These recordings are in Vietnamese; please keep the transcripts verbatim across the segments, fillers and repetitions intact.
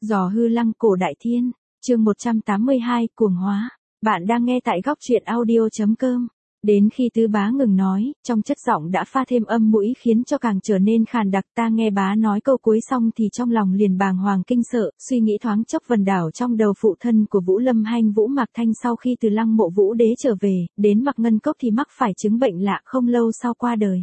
Giò hư lăng cổ đại thiên, chương một trăm tám mươi hai, cuồng hóa. Bạn đang nghe tại góc truyện audio chấm com. Đến khi Tứ Bá ngừng nói, trong chất giọng đã pha thêm âm mũi khiến cho càng trở nên khàn đặc. Ta nghe bá nói câu cuối xong thì trong lòng liền bàng hoàng kinh sợ, suy nghĩ thoáng chốc vần đảo trong đầu phụ thân của Vũ Lâm Hanh Vũ Mạc Thanh sau khi từ lăng mộ Vũ Đế trở về, đến Mạc Ngân Cốc thì mắc phải chứng bệnh lạ không lâu sau qua đời.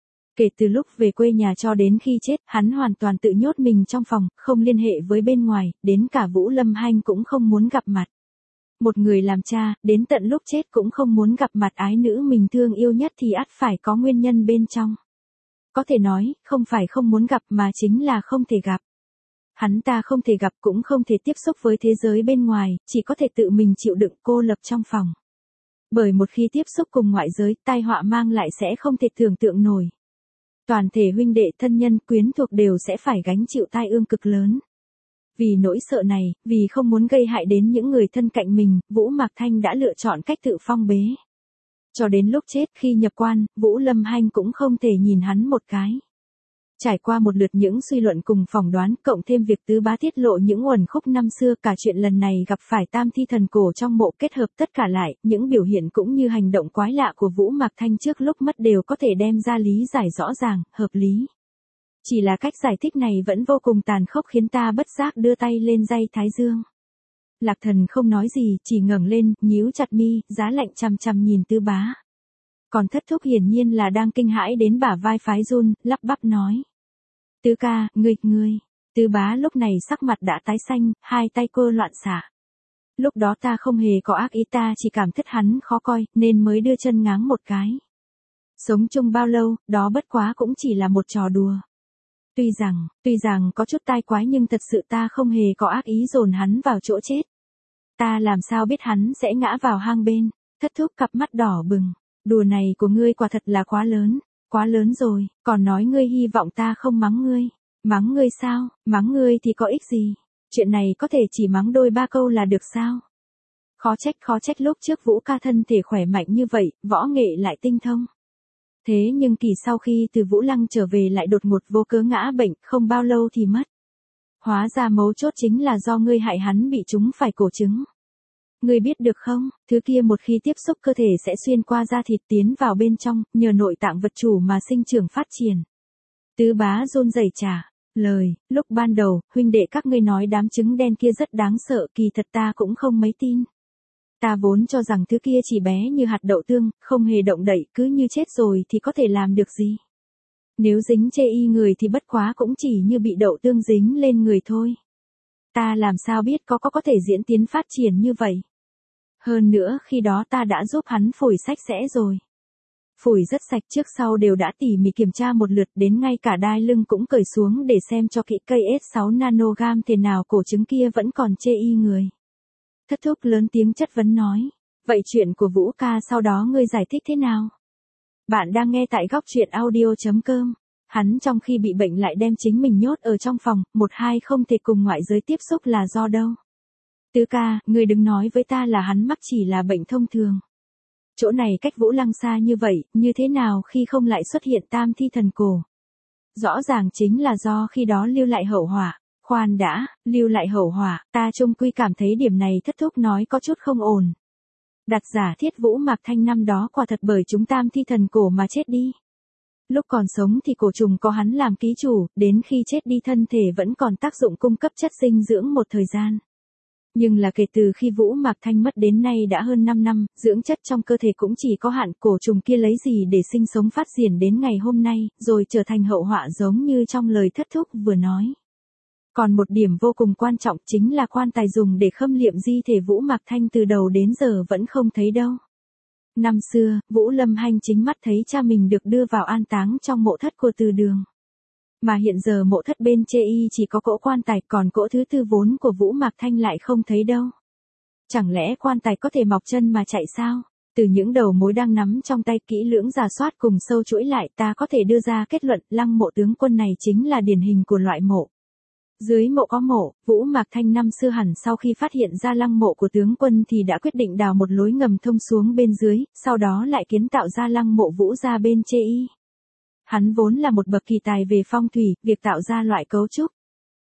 Kể từ lúc về quê nhà cho đến khi chết, hắn hoàn toàn tự nhốt mình trong phòng, không liên hệ với bên ngoài, đến cả Vũ Lâm Hanh cũng không muốn gặp mặt. Một người làm cha, đến tận lúc chết cũng không muốn gặp mặt ái nữ mình thương yêu nhất thì ắt phải có nguyên nhân bên trong. Có thể nói, không phải không muốn gặp mà chính là không thể gặp. Hắn ta không thể gặp cũng không thể tiếp xúc với thế giới bên ngoài, chỉ có thể tự mình chịu đựng cô lập trong phòng. Bởi một khi tiếp xúc cùng ngoại giới, tai họa mang lại sẽ không thể tưởng tượng nổi. Toàn thể huynh đệ thân nhân quyến thuộc đều sẽ phải gánh chịu tai ương cực lớn. Vì nỗi sợ này, vì không muốn gây hại đến những người thân cạnh mình, Vũ Mạc Thanh đã lựa chọn cách tự phong bế. Cho đến lúc chết khi nhập quan, Vũ Lâm Hanh cũng không thể nhìn hắn một cái. Trải qua một lượt những suy luận cùng phỏng đoán, cộng thêm việc Tứ Bá tiết lộ những uẩn khúc năm xưa, cả chuyện lần này gặp phải tam thi thần cổ trong mộ kết hợp tất cả lại, những biểu hiện cũng như hành động quái lạ của Vũ Mạc Thanh trước lúc mất đều có thể đem ra lý giải rõ ràng, hợp lý. Chỉ là cách giải thích này vẫn vô cùng tàn khốc khiến ta bất giác đưa tay lên dây thái dương. Lạc Thần không nói gì, chỉ ngẩng lên, nhíu chặt mi, giá lạnh chằm chằm nhìn Tứ Bá. Còn Thất Thúc hiển nhiên là đang kinh hãi đến bả vai phái run, lắp bắp nói. Tứ ca, ngươi, ngươi. Tứ Bá lúc này sắc mặt đã tái xanh, hai tay cô loạn xạ. Lúc đó ta không hề có ác ý, ta chỉ cảm thất hắn khó coi, nên mới đưa chân ngáng một cái. Sống chung bao lâu, đó bất quá cũng chỉ là một trò đùa. Tuy rằng, tuy rằng có chút tai quái nhưng thật sự ta không hề có ác ý dồn hắn vào chỗ chết. Ta làm sao biết hắn sẽ ngã vào hang bên. Thất Thúc cặp mắt đỏ bừng. Đùa này của ngươi quả thật là quá lớn, quá lớn rồi, còn nói ngươi hy vọng ta không mắng ngươi. Mắng ngươi sao, mắng ngươi thì có ích gì, chuyện này có thể chỉ mắng đôi ba câu là được sao. Khó trách khó trách lúc trước Vũ ca thân thể khỏe mạnh như vậy, võ nghệ lại tinh thông. Thế nhưng kỳ sau khi từ Vũ Lăng trở về lại đột ngột vô cớ ngã bệnh, không bao lâu thì mất. Hóa ra mấu chốt chính là do ngươi hại hắn bị trúng phải cổ trứng. Ngươi biết được không, thứ kia một khi tiếp xúc cơ thể sẽ xuyên qua da thịt tiến vào bên trong, nhờ nội tạng vật chủ mà sinh trưởng phát triển. Tứ Bá run rẩy trả lời, lúc ban đầu, huynh đệ các ngươi nói đám trứng đen kia rất đáng sợ, kỳ thật ta cũng không mấy tin. Ta vốn cho rằng thứ kia chỉ bé như hạt đậu tương, không hề động đậy, cứ như chết rồi thì có thể làm được gì. Nếu dính chê y người thì bất quá cũng chỉ như bị đậu tương dính lên người thôi. Ta làm sao biết có có có thể diễn tiến phát triển như vậy. Hơn nữa khi đó ta đã giúp hắn phủi sạch sẽ rồi. Phủi rất sạch, trước sau đều đã tỉ mỉ kiểm tra một lượt, đến ngay cả đai lưng cũng cởi xuống để xem cho kỹ cây ét sáu nanogam thế nào, cổ trứng kia vẫn còn chê y người. Thất Thúc lớn tiếng chất vấn nói. Vậy chuyện của Vũ ca sau đó ngươi giải thích thế nào? Bạn đang nghe tại góc truyện audio chấm com. Hắn trong khi bị bệnh lại đem chính mình nhốt ở trong phòng, một hai không thể cùng ngoại giới tiếp xúc là do đâu? Tứ ca, ngươi đừng nói với ta là hắn mắc chỉ là bệnh thông thường. Chỗ này cách Vũ Lăng xa như vậy, như thế nào khi không lại xuất hiện tam thi thần cổ? Rõ ràng chính là do khi đó lưu lại hậu họa. Khoan đã, lưu lại hậu họa, ta chung quy cảm thấy điểm này Thất Thúc nói có chút không ổn. Đặt giả thiết Vũ Mạc Thanh năm đó quả thật bởi chúng tam thi thần cổ mà chết đi. Lúc còn sống thì cổ trùng có hắn làm ký chủ, đến khi chết đi thân thể vẫn còn tác dụng cung cấp chất dinh dưỡng một thời gian. Nhưng là kể từ khi Vũ Mạc Thanh mất đến nay đã hơn năm năm, dưỡng chất trong cơ thể cũng chỉ có hạn, cổ trùng kia lấy gì để sinh sống phát triển đến ngày hôm nay, rồi trở thành hậu họa giống như trong lời Thất Thúc vừa nói. Còn một điểm vô cùng quan trọng chính là quan tài dùng để khâm liệm di thể Vũ Mạc Thanh từ đầu đến giờ vẫn không thấy đâu. Năm xưa, Vũ Lâm Hanh chính mắt thấy cha mình được đưa vào an táng trong mộ thất của Từ Đường. Mà hiện giờ mộ thất bên chê y chỉ có cỗ quan tài, còn cỗ thứ tư vốn của Vũ Mạc Thanh lại không thấy đâu. Chẳng lẽ quan tài có thể mọc chân mà chạy sao? Từ những đầu mối đang nắm trong tay kỹ lưỡng rà soát cùng sâu chuỗi lại, ta có thể đưa ra kết luận lăng mộ tướng quân này chính là điển hình của loại mộ. Dưới mộ có mộ, Vũ Mạc Thanh năm xưa hẳn sau khi phát hiện ra lăng mộ của tướng quân thì đã quyết định đào một lối ngầm thông xuống bên dưới, sau đó lại kiến tạo ra lăng mộ Vũ ra bên chê y. Hắn vốn là một bậc kỳ tài về phong thủy, việc tạo ra loại cấu trúc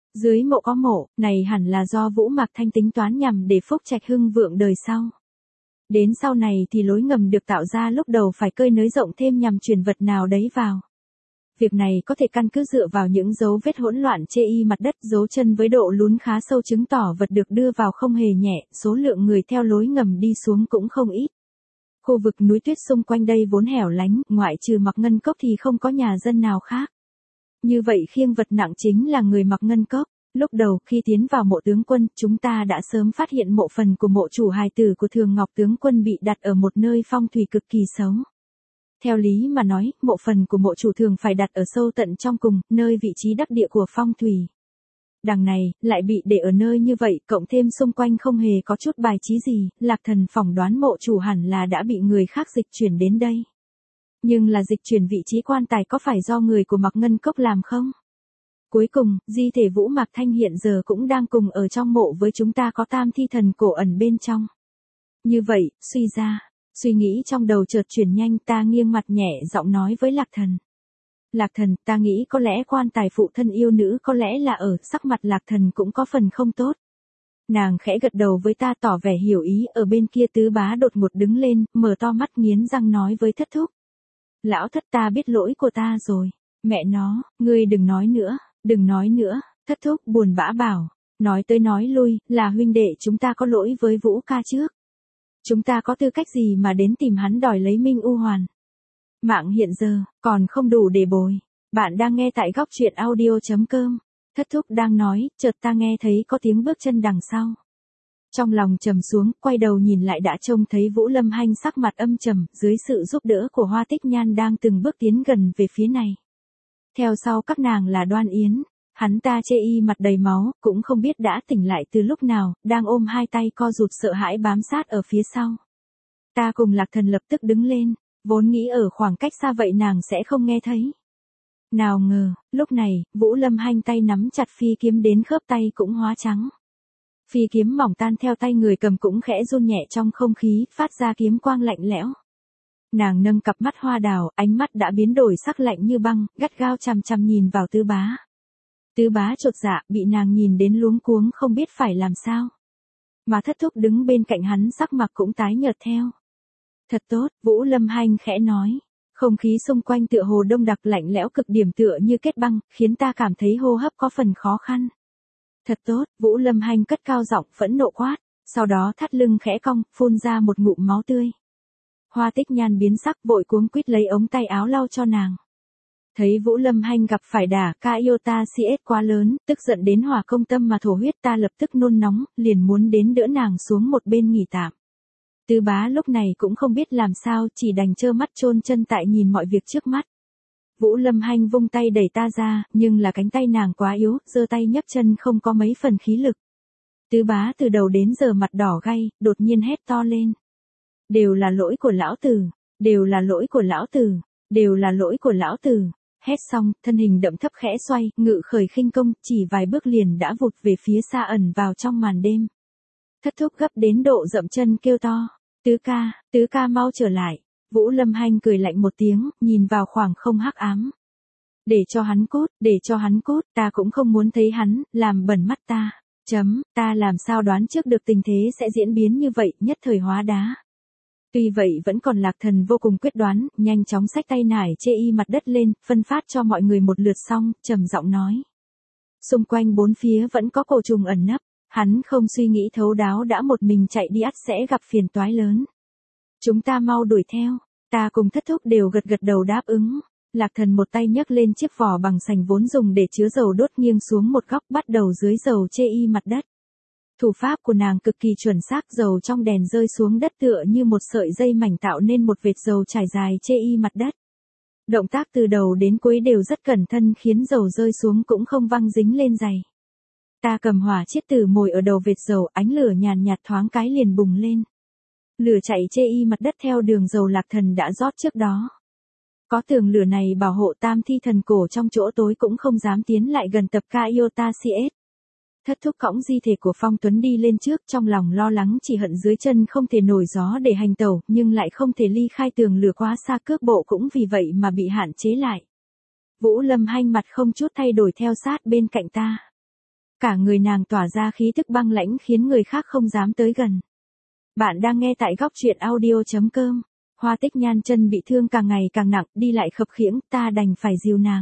Dưới mộ có mộ, này hẳn là do Vũ Mạc Thanh tính toán nhằm để phúc trạch hưng vượng đời sau. Đến sau này thì lối ngầm được tạo ra lúc đầu phải cơi nới rộng thêm nhằm truyền vật nào đấy vào. Việc này có thể căn cứ dựa vào những dấu vết hỗn loạn chê y mặt đất dấu chân với độ lún khá sâu chứng tỏ vật được đưa vào không hề nhẹ, số lượng người theo lối ngầm đi xuống cũng không ít. Khu vực núi tuyết xung quanh đây vốn hẻo lánh, ngoại trừ Mạc Ngân Cốc thì không có nhà dân nào khác. Như vậy khiêng vật nặng chính là người Mạc Ngân Cốc. Lúc đầu khi tiến vào mộ tướng quân, chúng ta đã sớm phát hiện mộ phần của mộ chủ hài tử của Thường Ngọc tướng quân bị đặt ở một nơi phong thủy cực kỳ xấu. Theo lý mà nói, mộ phần của mộ chủ thường phải đặt ở sâu tận trong cùng, nơi vị trí đắc địa của phong thủy. Đằng này, lại bị để ở nơi như vậy, cộng thêm xung quanh không hề có chút bài trí gì, Lạc Thần phỏng đoán mộ chủ hẳn là đã bị người khác dịch chuyển đến đây. Nhưng là dịch chuyển vị trí quan tài có phải do người của Mạc Ngân Cốc làm không? Cuối cùng, di thể Vũ Mạc Thanh hiện giờ cũng đang cùng ở trong mộ với chúng ta, có tam thi thần cổ ẩn bên trong. Như vậy, suy ra, suy nghĩ trong đầu chợt chuyển nhanh, ta nghiêng mặt nhẹ giọng nói với Lạc Thần. Lạc Thần, ta nghĩ có lẽ quan tài phụ thân yêu nữ có lẽ là ở, sắc mặt Lạc Thần cũng có phần không tốt. Nàng khẽ gật đầu với ta tỏ vẻ hiểu ý, ở bên kia Tứ Bá đột ngột đứng lên, mở to mắt nghiến răng nói với Thất Thúc. Lão Thất, ta biết lỗi của ta rồi. Mẹ nó, ngươi đừng nói nữa, đừng nói nữa, Thất Thúc buồn bã bảo. Nói tới nói lui, là huynh đệ chúng ta có lỗi với Vũ ca trước. Chúng ta có tư cách gì mà đến tìm hắn đòi lấy Minh U Hoàn. Mạng hiện giờ, còn không đủ để bồi. Bạn đang nghe tại góc truyện audio chấm com. Thất Thúc đang nói, chợt ta nghe thấy có tiếng bước chân đằng sau. Trong lòng trầm xuống, quay đầu nhìn lại đã trông thấy Vũ Lâm Hanh sắc mặt âm trầm, dưới sự giúp đỡ của Hoa Tích Nhan đang từng bước tiến gần về phía này. Theo sau các nàng là Đoan Yến, hắn ta chê y mặt đầy máu, cũng không biết đã tỉnh lại từ lúc nào, đang ôm hai tay co rụt sợ hãi bám sát ở phía sau. Ta cùng Lạc Thần lập tức đứng lên, vốn nghĩ ở khoảng cách xa vậy nàng sẽ không nghe thấy. Nào ngờ, lúc này, Vũ Lâm Hanh tay nắm chặt phi kiếm đến khớp tay cũng hóa trắng. Phi kiếm mỏng tan theo tay người cầm cũng khẽ run nhẹ trong không khí, phát ra kiếm quang lạnh lẽo. Nàng nâng cặp mắt hoa đào, ánh mắt đã biến đổi sắc lạnh như băng, gắt gao chằm chằm nhìn vào Tứ Bá. Tứ Bá chột dạ, bị nàng nhìn đến luống cuống không biết phải làm sao. Mà Thất Thúc đứng bên cạnh hắn sắc mặt cũng tái nhợt theo. Thật tốt, Vũ Lâm Hanh khẽ nói. Không khí xung quanh tựa hồ đông đặc lạnh lẽo cực điểm tựa như kết băng, khiến ta cảm thấy hô hấp có phần khó khăn. Thật tốt, Vũ Lâm Hanh cất cao giọng phẫn nộ quát, sau đó thắt lưng khẽ cong, phun ra một ngụm máu tươi. Hoa Tích Nhan biến sắc vội cuống quýt lấy ống tay áo lau cho nàng. Thấy Vũ Lâm Hanh gặp phải đả ca yêu ta si ết quá lớn, tức giận đến hỏa công tâm mà thổ huyết, ta lập tức nôn nóng, liền muốn đến đỡ nàng xuống một bên nghỉ tạm. Tứ Bá lúc này cũng không biết làm sao, chỉ đành trơ mắt chôn chân tại nhìn mọi việc trước mắt. Vũ Lâm Hanh vung tay đẩy ta ra, nhưng là cánh tay nàng quá yếu, giơ tay nhấc chân không có mấy phần khí lực. Tứ Bá từ đầu đến giờ mặt đỏ gay, đột nhiên hét to lên. Đều là lỗi của lão tử, đều là lỗi của lão tử, đều là lỗi của lão tử. Hét xong, thân hình đậm thấp khẽ xoay, ngự khởi khinh công, chỉ vài bước liền đã vụt về phía xa ẩn vào trong màn đêm. Thất Thúc gấp đến độ dậm chân kêu to. Tứ ca, Tứ ca mau trở lại. Vũ Lâm Hanh cười lạnh một tiếng, nhìn vào khoảng không hắc ám. Để cho hắn cút, để cho hắn cút, ta cũng không muốn thấy hắn, làm bẩn mắt ta. Chấm, ta làm sao đoán trước được tình thế sẽ diễn biến như vậy, nhất thời hóa đá. Tuy vậy vẫn còn Lạc Thần vô cùng quyết đoán, nhanh chóng xách tay nải chê y mặt đất lên, phân phát cho mọi người một lượt xong, trầm giọng nói. Xung quanh bốn phía vẫn có cổ trùng ẩn nấp, hắn không suy nghĩ thấu đáo đã một mình chạy đi ắt sẽ gặp phiền toái lớn. Chúng ta mau đuổi theo, ta cùng Thất Thúc đều gật gật đầu đáp ứng. Lạc Thần một tay nhấc lên chiếc vỏ bằng sành vốn dùng để chứa dầu đốt nghiêng xuống một góc bắt đầu dưới dầu chê y mặt đất. Thủ pháp của nàng cực kỳ chuẩn xác, dầu trong đèn rơi xuống đất tựa như một sợi dây mảnh tạo nên một vệt dầu trải dài chê y mặt đất. Động tác từ đầu đến cuối đều rất cẩn thận khiến dầu rơi xuống cũng không văng dính lên giày. Ta cầm hỏa chiết tử mồi ở đầu vệt dầu, ánh lửa nhàn nhạt thoáng cái liền bùng lên. Lửa chạy chê y mặt đất theo đường dầu Lạc Thần đã rót trước đó. Có tường lửa này bảo hộ tam thi thần cổ trong chỗ tối cũng không dám tiến lại gần tập ca Iota Siết. Thất Thúc cõng di thể của Phong Tuấn đi lên trước, trong lòng lo lắng chỉ hận dưới chân không thể nổi gió để hành tẩu, nhưng lại không thể ly khai tường lửa quá xa, cước bộ cũng vì vậy mà bị hạn chế lại. Vũ Lâm Hanh mặt không chút thay đổi theo sát bên cạnh ta. Cả người nàng tỏa ra khí tức băng lãnh khiến người khác không dám tới gần. Bạn đang nghe tại góc truyện audio.com. Hoa Tích Nhan chân bị thương càng ngày càng nặng, đi lại khập khiễng, ta đành phải dìu nàng.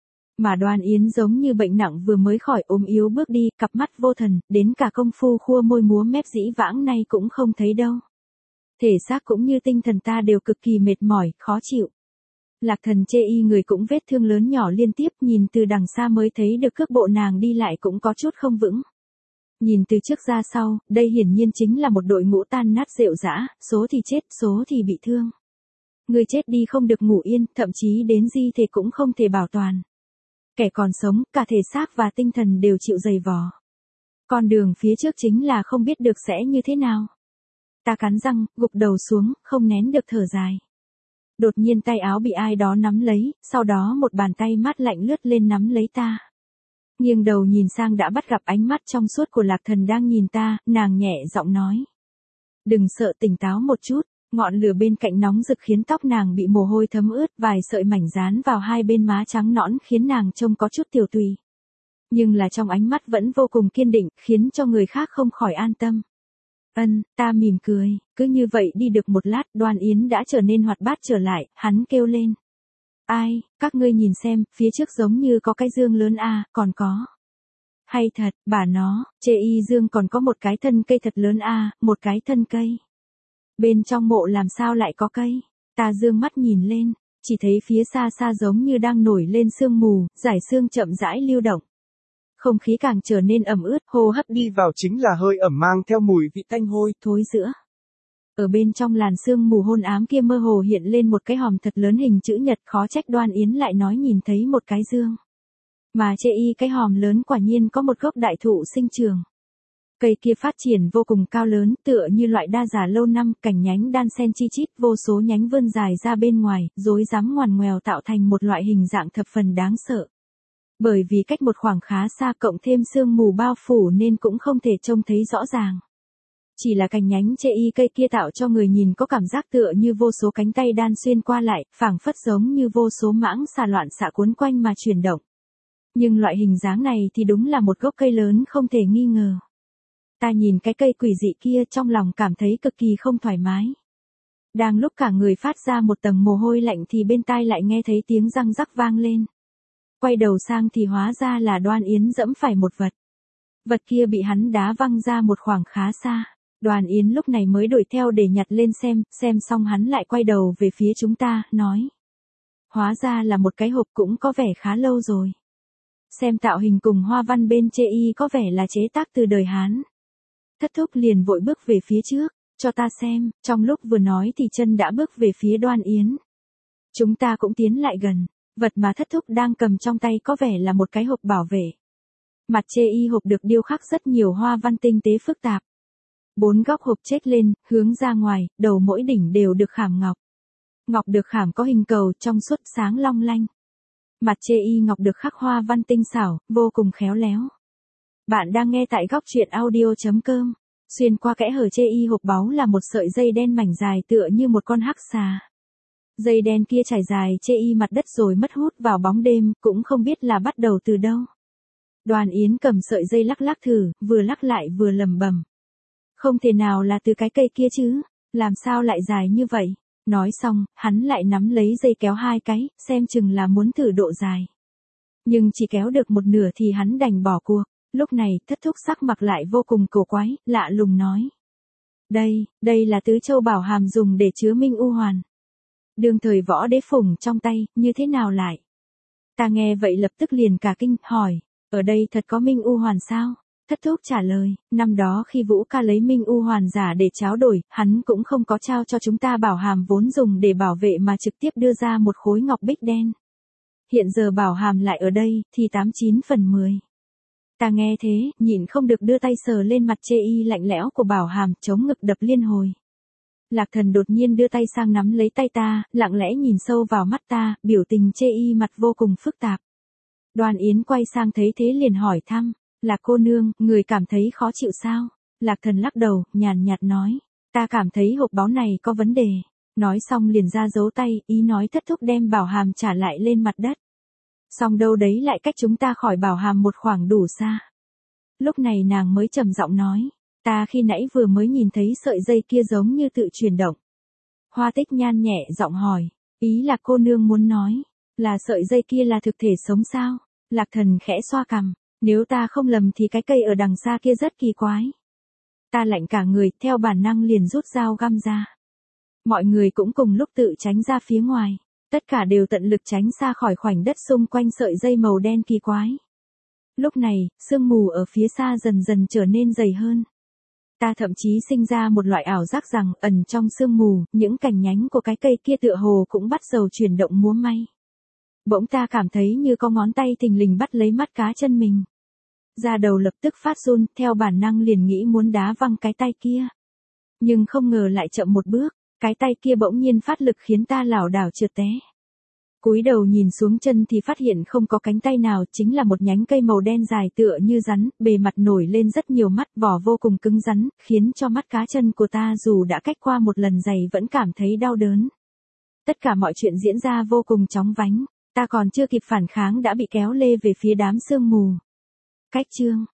Mà Đoan Yến giống như bệnh nặng vừa mới khỏi ốm yếu bước đi, cặp mắt vô thần, đến cả công phu khua môi múa mép dĩ vãng nay cũng không thấy đâu. Thể xác cũng như tinh thần ta đều cực kỳ mệt mỏi, khó chịu. Lạc Thần chê y người cũng vết thương lớn nhỏ liên tiếp, nhìn từ đằng xa mới thấy được cước bộ nàng đi lại cũng có chút không vững. Nhìn từ trước ra sau, đây hiển nhiên chính là một đội ngũ tan nát rệu rã, số thì chết, số thì bị thương. Người chết đi không được ngủ yên, thậm chí đến di thể cũng không thể bảo toàn. Kẻ còn sống, cả thể xác và tinh thần đều chịu dày vò. Con đường phía trước chính là không biết được sẽ như thế nào. Ta cắn răng, gục đầu xuống, không nén được thở dài. Đột nhiên tay áo bị ai đó nắm lấy, sau đó một bàn tay mát lạnh lướt lên nắm lấy ta. Nghiêng đầu nhìn sang đã bắt gặp ánh mắt trong suốt của Lạc Thần đang nhìn ta, nàng nhẹ giọng nói. Đừng sợ, tỉnh táo một chút. Ngọn lửa bên cạnh nóng rực khiến tóc nàng bị mồ hôi thấm ướt, vài sợi mảnh dán vào hai bên má trắng nõn khiến nàng trông có chút tiểu tùy. Nhưng là trong ánh mắt vẫn vô cùng kiên định, khiến cho người khác không khỏi an tâm. Ân, ta mỉm cười, cứ như vậy đi được một lát, Đoan Yến đã trở nên hoạt bát trở lại, hắn kêu lên. Ai, các ngươi nhìn xem, phía trước giống như có cái dương lớn a, còn có. Hay thật, bà nó, chê y dương còn có một cái thân cây thật lớn a, một cái thân cây. Bên trong mộ làm sao lại có cây? Ta dương mắt nhìn lên, chỉ thấy phía xa xa giống như đang nổi lên sương mù, dải sương chậm rãi lưu động. Không khí càng trở nên ẩm ướt, hô hấp đi vào chính là hơi ẩm mang theo mùi vị tanh hôi, thối rữa. Ở bên trong làn sương mù hôn ám kia mơ hồ hiện lên một cái hòm thật lớn hình chữ nhật, khó trách Đoan Yến lại nói nhìn thấy một cái dương. Mà chê y cái hòm lớn quả nhiên có một gốc đại thụ sinh trường. Cây kia phát triển vô cùng cao lớn, tựa như loại đa già lâu năm, cành nhánh đan xen chi chít, vô số nhánh vươn dài ra bên ngoài, rối rắm ngoằn ngoèo tạo thành một loại hình dạng thập phần đáng sợ. Bởi vì cách một khoảng khá xa cộng thêm sương mù bao phủ nên cũng không thể trông thấy rõ ràng. Chỉ là cành nhánh chê y cây kia tạo cho người nhìn có cảm giác tựa như vô số cánh tay đan xuyên qua lại, phảng phất giống như vô số mãng xà loạn xạ cuốn quanh mà chuyển động. Nhưng loại hình dáng này thì đúng là một gốc cây lớn không thể nghi ngờ. Ta nhìn cái cây quỷ dị kia trong lòng cảm thấy cực kỳ không thoải mái. Đang lúc cả người phát ra một tầng mồ hôi lạnh thì bên tai lại nghe thấy tiếng răng rắc vang lên. Quay đầu sang thì hóa ra là Đoan Yến dẫm phải một vật. Vật kia bị hắn đá văng ra một khoảng khá xa. Đoan Yến lúc này mới đuổi theo để nhặt lên xem, xem xong hắn lại quay đầu về phía chúng ta, nói. Hóa ra là một cái hộp cũng có vẻ khá lâu rồi. Xem tạo hình cùng hoa văn bên chê y có vẻ là chế tác từ đời Hán. Thất thúc liền vội bước về phía trước, cho ta xem, trong lúc vừa nói thì chân đã bước về phía Đoan Yến. Chúng ta cũng tiến lại gần, vật mà thất thúc đang cầm trong tay có vẻ là một cái hộp bảo vệ. Mặt chê y hộp được điêu khắc rất nhiều hoa văn tinh tế phức tạp. Bốn góc hộp chết lên, hướng ra ngoài, đầu mỗi đỉnh đều được khảm ngọc. Ngọc được khảm có hình cầu trong suốt sáng long lanh. Mặt chê y ngọc được khắc hoa văn tinh xảo, vô cùng khéo léo. Bạn đang nghe tại góc truyện audio.com. Xuyên qua kẽ hở chê y hộp báu là một sợi dây đen mảnh dài tựa như một con hắc xà. Dây đen kia trải dài chê y mặt đất rồi mất hút vào bóng đêm, cũng không biết là bắt đầu từ đâu. Đoan Yến cầm sợi dây lắc lắc thử, vừa lắc lại vừa lầm bầm. Không thể nào là từ cái cây kia chứ, làm sao lại dài như vậy? Nói xong, hắn lại nắm lấy dây kéo hai cái, xem chừng là muốn thử độ dài. Nhưng chỉ kéo được một nửa thì hắn đành bỏ cuộc. Lúc này, thất thúc sắc mặt lại vô cùng cổ quái, lạ lùng nói. Đây, đây là tứ châu bảo hàm dùng để chứa minh u hoàn. Đương thời võ đế phủng trong tay, như thế nào lại? Ta nghe vậy lập tức liền cả kinh, hỏi, ở đây thật có minh u hoàn sao? Thất thúc trả lời, năm đó khi Vũ ca lấy minh u hoàn giả để tráo đổi, hắn cũng không có trao cho chúng ta bảo hàm vốn dùng để bảo vệ mà trực tiếp đưa ra một khối ngọc bích đen. Hiện giờ bảo hàm lại ở đây, thì tám chín phần mười. Ta nghe thế, nhịn không được đưa tay sờ lên mặt chê y lạnh lẽo của bảo hàm, chống ngực đập liên hồi. Lạc Thần đột nhiên đưa tay sang nắm lấy tay ta, lặng lẽ nhìn sâu vào mắt ta, biểu tình chê y mặt vô cùng phức tạp. Đoan Yến quay sang thấy thế liền hỏi thăm, Lạc cô nương, người cảm thấy khó chịu sao? Lạc Thần lắc đầu, nhàn nhạt nói, ta cảm thấy hộp báu này có vấn đề. Nói xong liền ra dấu tay, ý nói thất thúc đem bảo hàm trả lại lên mặt đất. Xong đâu đấy lại cách chúng ta khỏi bảo hàm một khoảng đủ xa. Lúc này nàng mới trầm giọng nói, ta khi nãy vừa mới nhìn thấy sợi dây kia giống như tự chuyển động. Hoa Tích Nhan nhẹ giọng hỏi, ý là cô nương muốn nói, là sợi dây kia là thực thể sống sao? Lạc Thần khẽ xoa cằm, nếu ta không lầm thì cái cây ở đằng xa kia rất kỳ quái. Ta lạnh cả người, theo bản năng liền rút dao găm ra. Mọi người cũng cùng lúc tự tránh ra phía ngoài, tất cả đều tận lực tránh xa khỏi khoảnh đất xung quanh sợi dây màu đen kỳ quái. Lúc này, sương mù ở phía xa dần dần trở nên dày hơn. Ta thậm chí sinh ra một loại ảo giác rằng, ẩn trong sương mù, những cành nhánh của cái cây kia tựa hồ cũng bắt đầu chuyển động múa may. Bỗng ta cảm thấy như có ngón tay thình lình bắt lấy mắt cá chân mình. Da đầu lập tức phát run, theo bản năng liền nghĩ muốn đá văng cái tay kia. Nhưng không ngờ lại chậm một bước, cái tay kia bỗng nhiên phát lực khiến ta lảo đảo trượt té. Cúi đầu nhìn xuống chân thì phát hiện không có cánh tay nào, chính là một nhánh cây màu đen dài tựa như rắn, bề mặt nổi lên rất nhiều mắt, vỏ vô cùng cứng rắn, khiến cho mắt cá chân của ta dù đã cách qua một lần giày vẫn cảm thấy đau đớn. Tất cả mọi chuyện diễn ra vô cùng chóng vánh, ta còn chưa kịp phản kháng đã bị kéo lê về phía đám sương mù. Cách chương